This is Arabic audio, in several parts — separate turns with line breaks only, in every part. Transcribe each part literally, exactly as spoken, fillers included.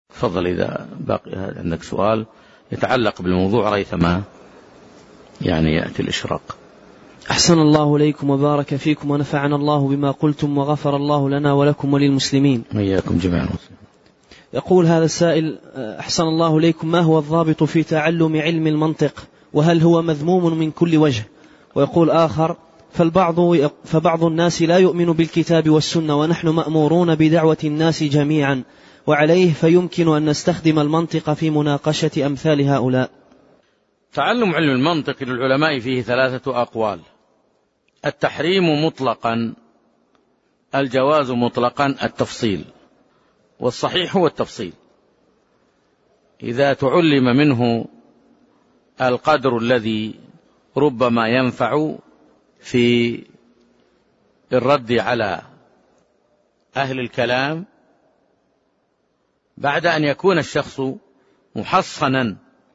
تفضل إذا باقي عندك سؤال يتعلق بالموضوع ريثما يعني يأتي الإشراق.
أحسن الله إليكم وبارك فيكم ونفعنا الله بما قلتم وغفر الله لنا ولكم وللمسلمين.
وإياكم جميعا.
يقول هذا السائل: أحسن الله إليكم، ما هو الضابط في تعلم علم المنطق، وهل هو مذموم من كل وجه؟ ويقول آخر: فالبعض فبعض الناس لا يؤمن بالكتاب والسنة، ونحن مأمورون بدعوة الناس جميعا، وعليه فيمكن أن نستخدم المنطق في مناقشة أمثال هؤلاء.
تعلم علم المنطق للعلماء فيه ثلاثة أقوال: التحريم مطلقا، الجواز مطلقا، التفصيل. والصحيح هو التفصيل. إذا تعلم منه القدر الذي ربما ينفع في الرد على أهل الكلام بعد أن يكون الشخص محصنا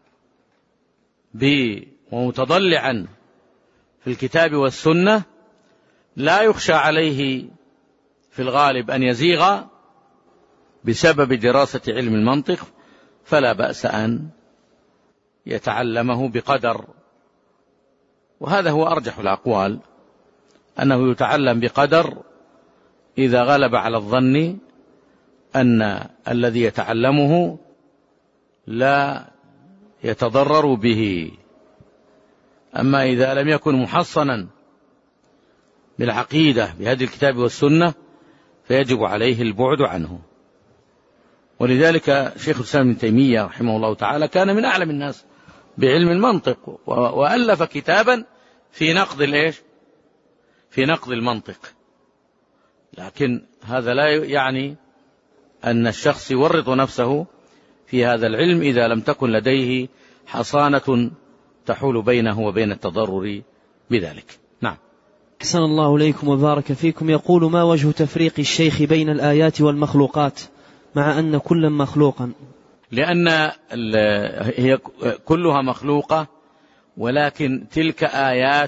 ومتضلعا في الكتاب والسنة، لا يخشى عليه في الغالب أن يزيغ بسبب دراسة علم المنطق، فلا بأس أن يتعلمه بقدر. وهذا هو أرجح الأقوال، أنه يتعلم بقدر إذا غلب على الظن أن الذي يتعلمه لا يتضرر به. أما إذا لم يكن محصنا بالعقيدة بهذه الكتاب والسنة فيجب عليه البعد عنه. ولذلك شيخ الإسلام ابن تيمية رحمه الله تعالى كان من أعلم الناس بعلم المنطق، وألف كتابا في نقد الإيش؟ في نقد المنطق. لكن هذا لا يعني أن الشخص يورط نفسه في هذا العلم إذا لم تكن لديه حصانة تحول بينه وبين التضرر بذلك. نعم.
أحسن الله إليكم وبارك فيكم. يقول: ما وجه تفريق الشيخ بين الآيات والمخلوقات مع أن كل مخلوقا؟
لأن هي كلها مخلوقة، ولكن تلك آيات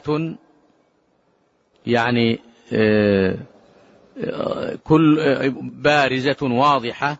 يعني كل بارزة واضحة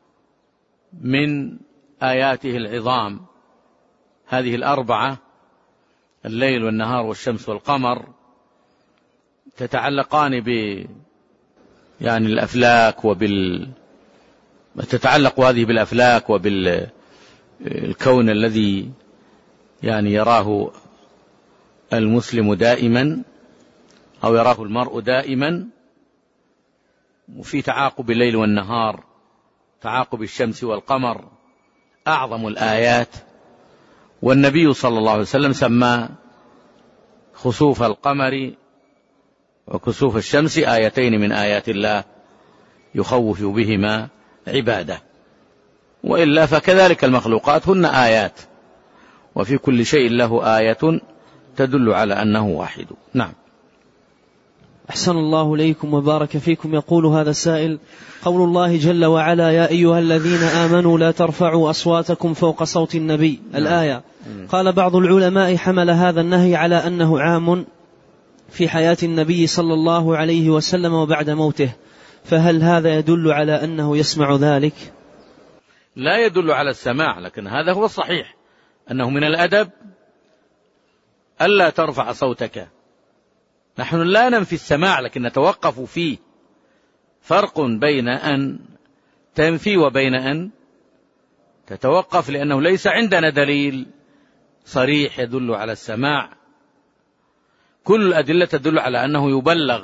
من آياته العظام هذه الأربعة: الليل والنهار والشمس والقمر، تتعلقان ب يعني الأفلاك وبال تتعلق هذه بالأفلاك وبالكون الذي يعني يراه المسلم دائما أو يراه المرء دائما، وفي تعاقب الليل والنهار، تعاقب الشمس والقمر، أعظم الآيات. والنبي صلى الله عليه وسلم سمى خسوف القمر وكسوف الشمس آيتين من آيات الله يخوف بهما عباده. وإلا فكذلك المخلوقات هن آيات، وفي كل شيء له آية تدل على أنه واحد. نعم.
أحسن الله إليكم وبارك فيكم. يقول هذا السائل: قول الله جل وعلا: يا أيها الذين آمنوا لا ترفعوا أصواتكم فوق صوت النبي، الآية. قال بعض العلماء حمل هذا النهي على أنه عام في حياة النبي صلى الله عليه وسلم وبعد موته، فهل هذا يدل على أنه يسمع ذلك؟
لا يدل على السماع، لكن هذا هو الصحيح، أنه من الأدب ألا ترفع صوتك. نحن لا ننفي السماع لكن نتوقف فيه. فرق بين أن تنفي وبين أن تتوقف، لأنه ليس عندنا دليل صريح يدل على السماع. كل الأدلة تدل على أنه يبلغ،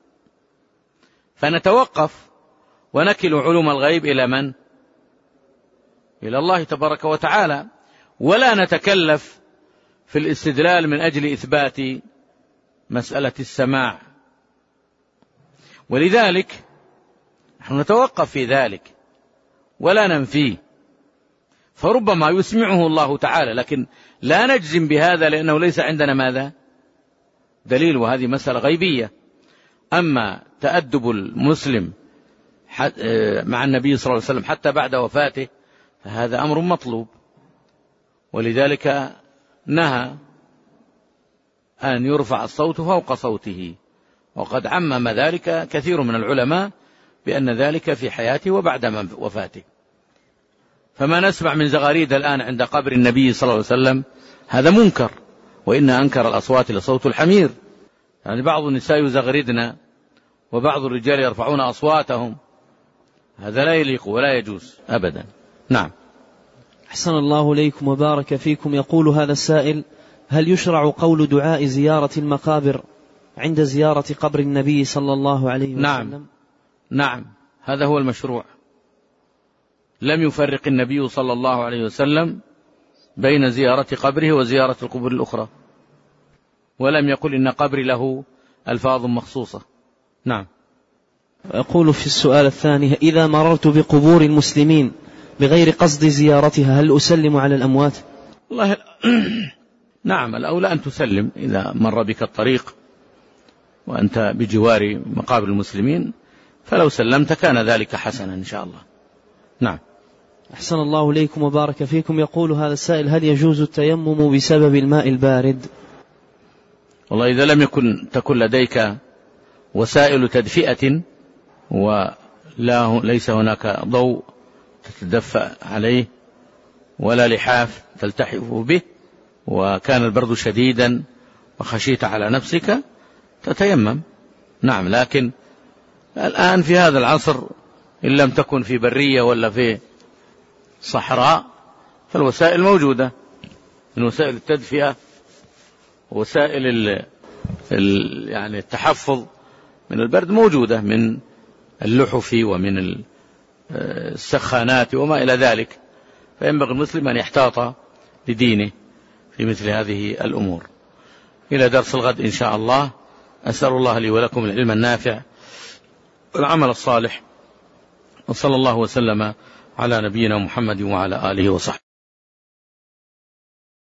فنتوقف ونكل علوم الغيب إلى من؟ إلى الله تبارك وتعالى، ولا نتكلف في الاستدلال من أجل إثبات مسألة السماع. ولذلك نحن نتوقف في ذلك ولا ننفيه، فربما يسمعه الله تعالى، لكن لا نجزم بهذا لأنه ليس عندنا ماذا؟ دليل، وهذه مسألة غيبية. أما تأدب المسلم مع النبي صلى الله عليه وسلم حتى بعد وفاته فهذا أمر مطلوب، ولذلك نهى أن يرفع الصوت فوق صوته، وقد عمم ذلك كثير من العلماء بأن ذلك في حياته وبعد وفاته. فما نسمع من زغاريد الآن عند قبر النبي صلى الله عليه وسلم هذا منكر، وإن أنكر الأصوات لصوت الحمير. يعني بعض النساء يزغردن وبعض الرجال يرفعون أصواتهم، هذا لا يليق ولا يجوز أبدا. نعم.
أحسن الله إليكم وبارك فيكم. يقول هذا السائل: هل يشرع قول دعاء زيارة المقابر عند زيارة قبر النبي صلى الله عليه وسلم؟
نعم نعم، هذا هو المشروع. لم يفرق النبي صلى الله عليه وسلم بين زيارة قبره وزيارة القبور الأخرى، ولم يقل إن قبري له ألفاظ مخصوصة. نعم.
أقول في السؤال الثاني: إذا مررت بقبور المسلمين بغير قصد زيارتها هل أسلم على الأموات؟
والله نعم، الأولى أن تسلم إذا مر بك الطريق وأنت بجوار مقابر المسلمين، فلو سلمت كان ذلك حسنا إن شاء الله. نعم.
أحسن الله إليكم وبارك فيكم. يقول هذا السائل: هل يجوز التيمم بسبب الماء البارد؟
والله إذا لم يكن تكن لديك وسائل تدفئة ولا ليس هناك ضوء تتدفأ عليه ولا لحاف تلتحف به، وكان البرد شديدا وخشيت على نفسك، تتيمم. نعم، لكن الآن في هذا العصر إن لم تكن في برية ولا في صحراء فالوسائل موجودة، من وسائل التدفئة ووسائل ال ال يعني التحفظ من البرد موجودة، من اللحف ومن السخانات وما إلى ذلك. فينبغي المسلم أن يحتاط لدينه في مثل هذه الأمور. إلى درس الغد إن شاء الله. أسأل الله لي ولكم العلم النافع والعمل الصالح، وصلى الله وسلم على نبينا محمد وعلى آله وصحبه.